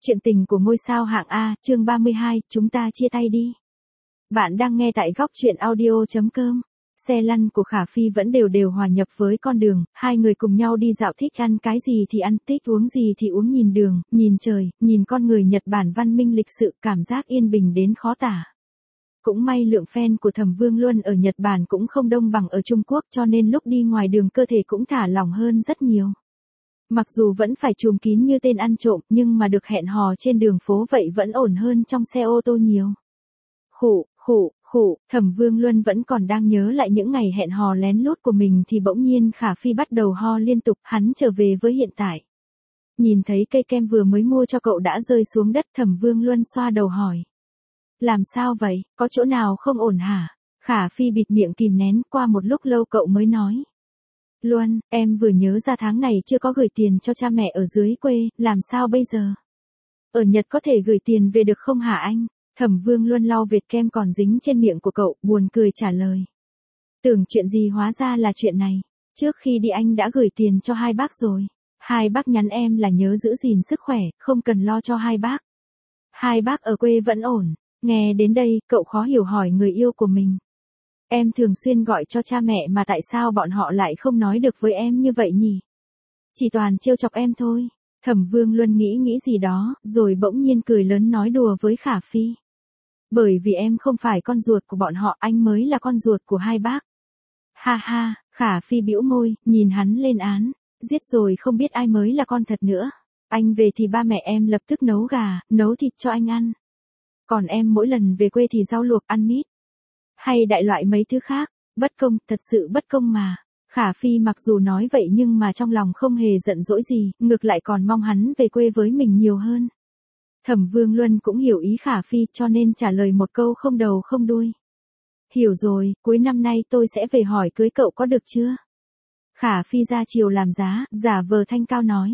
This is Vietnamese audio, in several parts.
Chuyện tình của ngôi sao hạng A, chương 32, chúng ta chia tay đi. Bạn đang nghe tại góc truyện audio.com. Xe lăn của Khả Phi vẫn đều hòa nhập với con đường, hai người cùng nhau đi dạo, thích ăn cái gì thì ăn, thích uống gì thì uống, nhìn đường, nhìn trời, nhìn con người Nhật Bản văn minh lịch sự, cảm giác yên bình đến khó tả. Cũng may lượng fan của Thẩm Vương Luân ở Nhật Bản cũng không đông bằng ở Trung Quốc, cho nên lúc đi ngoài đường cơ thể cũng thả lỏng hơn rất nhiều. Mặc dù vẫn phải trùm kín như tên ăn trộm, nhưng mà được hẹn hò trên đường phố vậy vẫn ổn hơn trong xe ô tô nhiều. Thẩm Vương Luân vẫn còn đang nhớ lại những ngày hẹn hò lén lút của mình thì bỗng nhiên Khả Phi bắt đầu ho liên tục, hắn trở về với hiện tại. Nhìn thấy cây kem vừa mới mua cho cậu đã rơi xuống đất, Thẩm Vương Luân xoa đầu hỏi. Làm sao vậy, có chỗ nào không ổn hả? Khả Phi bịt miệng kìm nén, qua một lúc lâu cậu mới nói. Luân, em vừa nhớ ra tháng này chưa có gửi tiền cho cha mẹ ở dưới quê, làm sao bây giờ? Ở Nhật có thể gửi tiền về được không hả anh? Thẩm Vương Luân lau vệt kem còn dính trên miệng của cậu, buồn cười trả lời. Tưởng chuyện gì hóa ra là chuyện này. Trước khi đi anh đã gửi tiền cho hai bác rồi. Hai bác nhắn em là nhớ giữ gìn sức khỏe, không cần lo cho hai bác. Hai bác ở quê vẫn ổn. Nghe đến đây, cậu khó hiểu hỏi người yêu của mình. Em thường xuyên gọi cho cha mẹ mà tại sao bọn họ lại không nói được với em như vậy nhỉ? Chỉ toàn trêu chọc em thôi. Thẩm Vương Luân nghĩ gì đó, rồi bỗng nhiên cười lớn nói đùa với Khả Phi. Bởi vì em không phải con ruột của bọn họ, anh mới là con ruột của hai bác. Ha ha, Khả Phi bĩu môi, nhìn hắn lên án. Giết rồi không biết ai mới là con thật nữa. Anh về thì ba mẹ em lập tức nấu gà, nấu thịt cho anh ăn. Còn em mỗi lần về quê thì rau luộc, ăn mít. Hay đại loại mấy thứ khác, bất công, thật sự bất công mà. Khả Phi mặc dù nói vậy nhưng mà trong lòng không hề giận dỗi gì, ngược lại còn mong hắn về quê với mình nhiều hơn. Thẩm Vương Luân cũng hiểu ý Khả Phi cho nên trả lời một câu không đầu không đuôi. Hiểu rồi, cuối năm nay tôi sẽ về hỏi cưới cậu có được chưa? Khả Phi ra chiều làm giá, giả vờ thanh cao nói.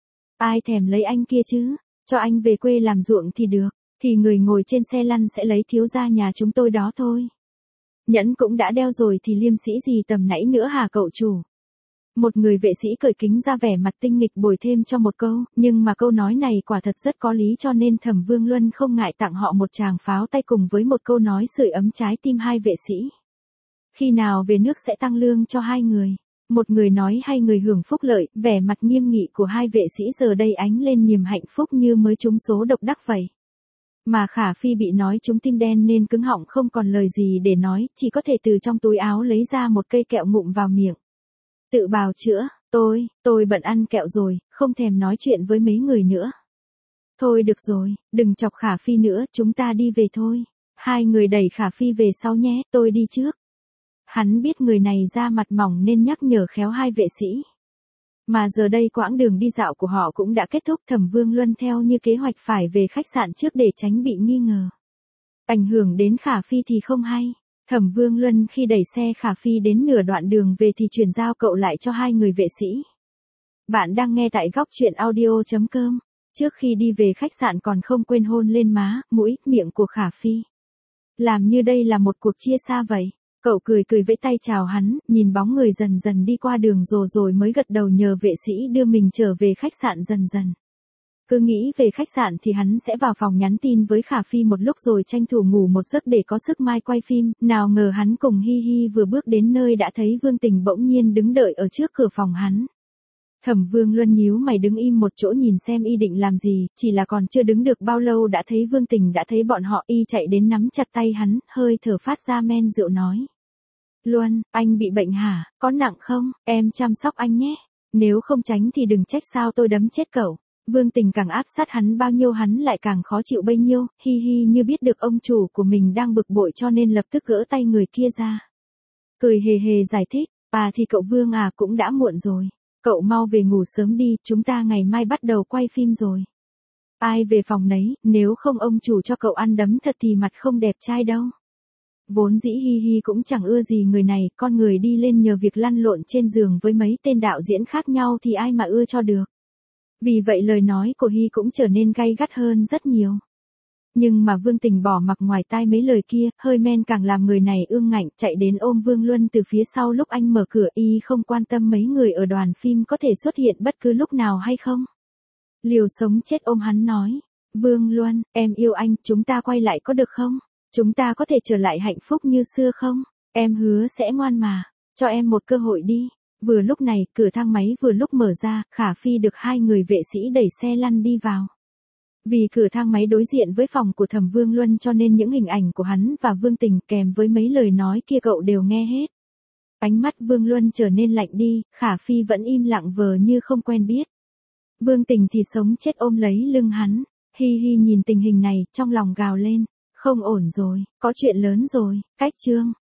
Ai thèm lấy anh kia chứ, cho anh về quê làm ruộng thì được, thì người ngồi trên xe lăn sẽ lấy thiếu gia nhà chúng tôi đó thôi. Nhẫn cũng đã đeo rồi thì liêm sĩ gì tầm nãy nữa hả cậu chủ? Một người vệ sĩ cởi kính ra vẻ mặt tinh nghịch bồi thêm cho một câu, nhưng mà câu nói này quả thật rất có lý cho nên Thẩm Vương Luân không ngại tặng họ một tràng pháo tay cùng với một câu nói sưởi ấm trái tim hai vệ sĩ. Khi nào về nước sẽ tăng lương cho hai người? Một người nói hai người hưởng phúc lợi, vẻ mặt nghiêm nghị của hai vệ sĩ giờ đây ánh lên niềm hạnh phúc như mới trúng số độc đắc vậy. Mà Khả Phi bị nói trúng tim đen nên cứng họng không còn lời gì để nói, chỉ có thể từ trong túi áo lấy ra một cây kẹo ngụm vào miệng. Tự bào chữa, tôi bận ăn kẹo rồi, không thèm nói chuyện với mấy người nữa. Thôi được rồi, đừng chọc Khả Phi nữa, chúng ta đi về thôi. Hai người đẩy Khả Phi về sau nhé, tôi đi trước. Hắn biết người này da mặt mỏng nên nhắc nhở khéo hai vệ sĩ. Mà giờ đây quãng đường đi dạo của họ cũng đã kết thúc, Thẩm Vương Luân theo như kế hoạch phải về khách sạn trước để tránh bị nghi ngờ. Ảnh hưởng đến Khả Phi thì không hay. Thẩm Vương Luân khi đẩy xe Khả Phi đến nửa đoạn đường về thì chuyển giao cậu lại cho hai người vệ sĩ. Bạn đang nghe tại góc truyện audio.com. Trước khi đi về khách sạn còn không quên hôn lên má, mũi, miệng của Khả Phi. Làm như đây là một cuộc chia xa vậy. Cậu cười vẫy tay chào hắn, nhìn bóng người dần dần đi qua đường rồi mới gật đầu nhờ vệ sĩ đưa mình trở về khách sạn dần dần. Cứ nghĩ về khách sạn thì hắn sẽ vào phòng nhắn tin với Khả Phi một lúc rồi tranh thủ ngủ một giấc để có sức mai quay phim, nào ngờ hắn cùng Hi Hi vừa bước đến nơi đã thấy Vương Tình bỗng nhiên đứng đợi ở trước cửa phòng hắn. Thẩm Vương Luân nhíu mày đứng im một chỗ nhìn xem y định làm gì, chỉ là còn chưa đứng được bao lâu đã thấy Vương Tình đã thấy bọn họ, y chạy đến nắm chặt tay hắn, hơi thở phát ra men rượu nói. Luân, anh bị bệnh hả, có nặng không, em chăm sóc anh nhé, nếu không tránh thì đừng trách sao tôi đấm chết cậu. Vương Tình càng áp sát hắn bao nhiêu hắn lại càng khó chịu bấy nhiêu, Hi Hi như biết được ông chủ của mình đang bực bội cho nên lập tức gỡ tay người kia ra. Cười hề giải thích, thì cậu Vương cũng đã muộn rồi. Cậu mau về ngủ sớm đi, chúng ta ngày mai bắt đầu quay phim rồi. Ai về phòng nấy, nếu không ông chủ cho cậu ăn đấm thật thì mặt không đẹp trai đâu. Vốn dĩ Hi Hi cũng chẳng ưa gì người này, con người đi lên nhờ việc lăn lộn trên giường với mấy tên đạo diễn khác nhau thì ai mà ưa cho được. Vì vậy lời nói của Hi cũng trở nên gay gắt hơn rất nhiều. Nhưng mà Vương Tình bỏ mặc ngoài tai mấy lời kia, hơi men càng làm người này ương ngạnh, chạy đến ôm Vương Luân từ phía sau lúc anh mở cửa, y không quan tâm mấy người ở đoàn phim có thể xuất hiện bất cứ lúc nào hay không. Liều sống chết ôm hắn nói, Vương Luân, em yêu anh, chúng ta quay lại có được không? Chúng ta có thể trở lại hạnh phúc như xưa không? Em hứa sẽ ngoan mà. Cho em một cơ hội đi. Vừa lúc này, cửa thang máy vừa lúc mở ra, Khả Phi được hai người vệ sĩ đẩy xe lăn đi vào. Vì cửa thang máy đối diện với phòng của Thẩm Vương Luân cho nên những hình ảnh của hắn và Vương Tình kèm với mấy lời nói kia cậu đều nghe hết. Ánh mắt Vương Luân trở nên lạnh đi, Khả Phi vẫn im lặng vờ như không quen biết. Vương Tình thì sống chết ôm lấy lưng hắn. Hi hi nhìn tình hình này, trong lòng gào lên. Không ổn rồi, có chuyện lớn rồi, cách Trương.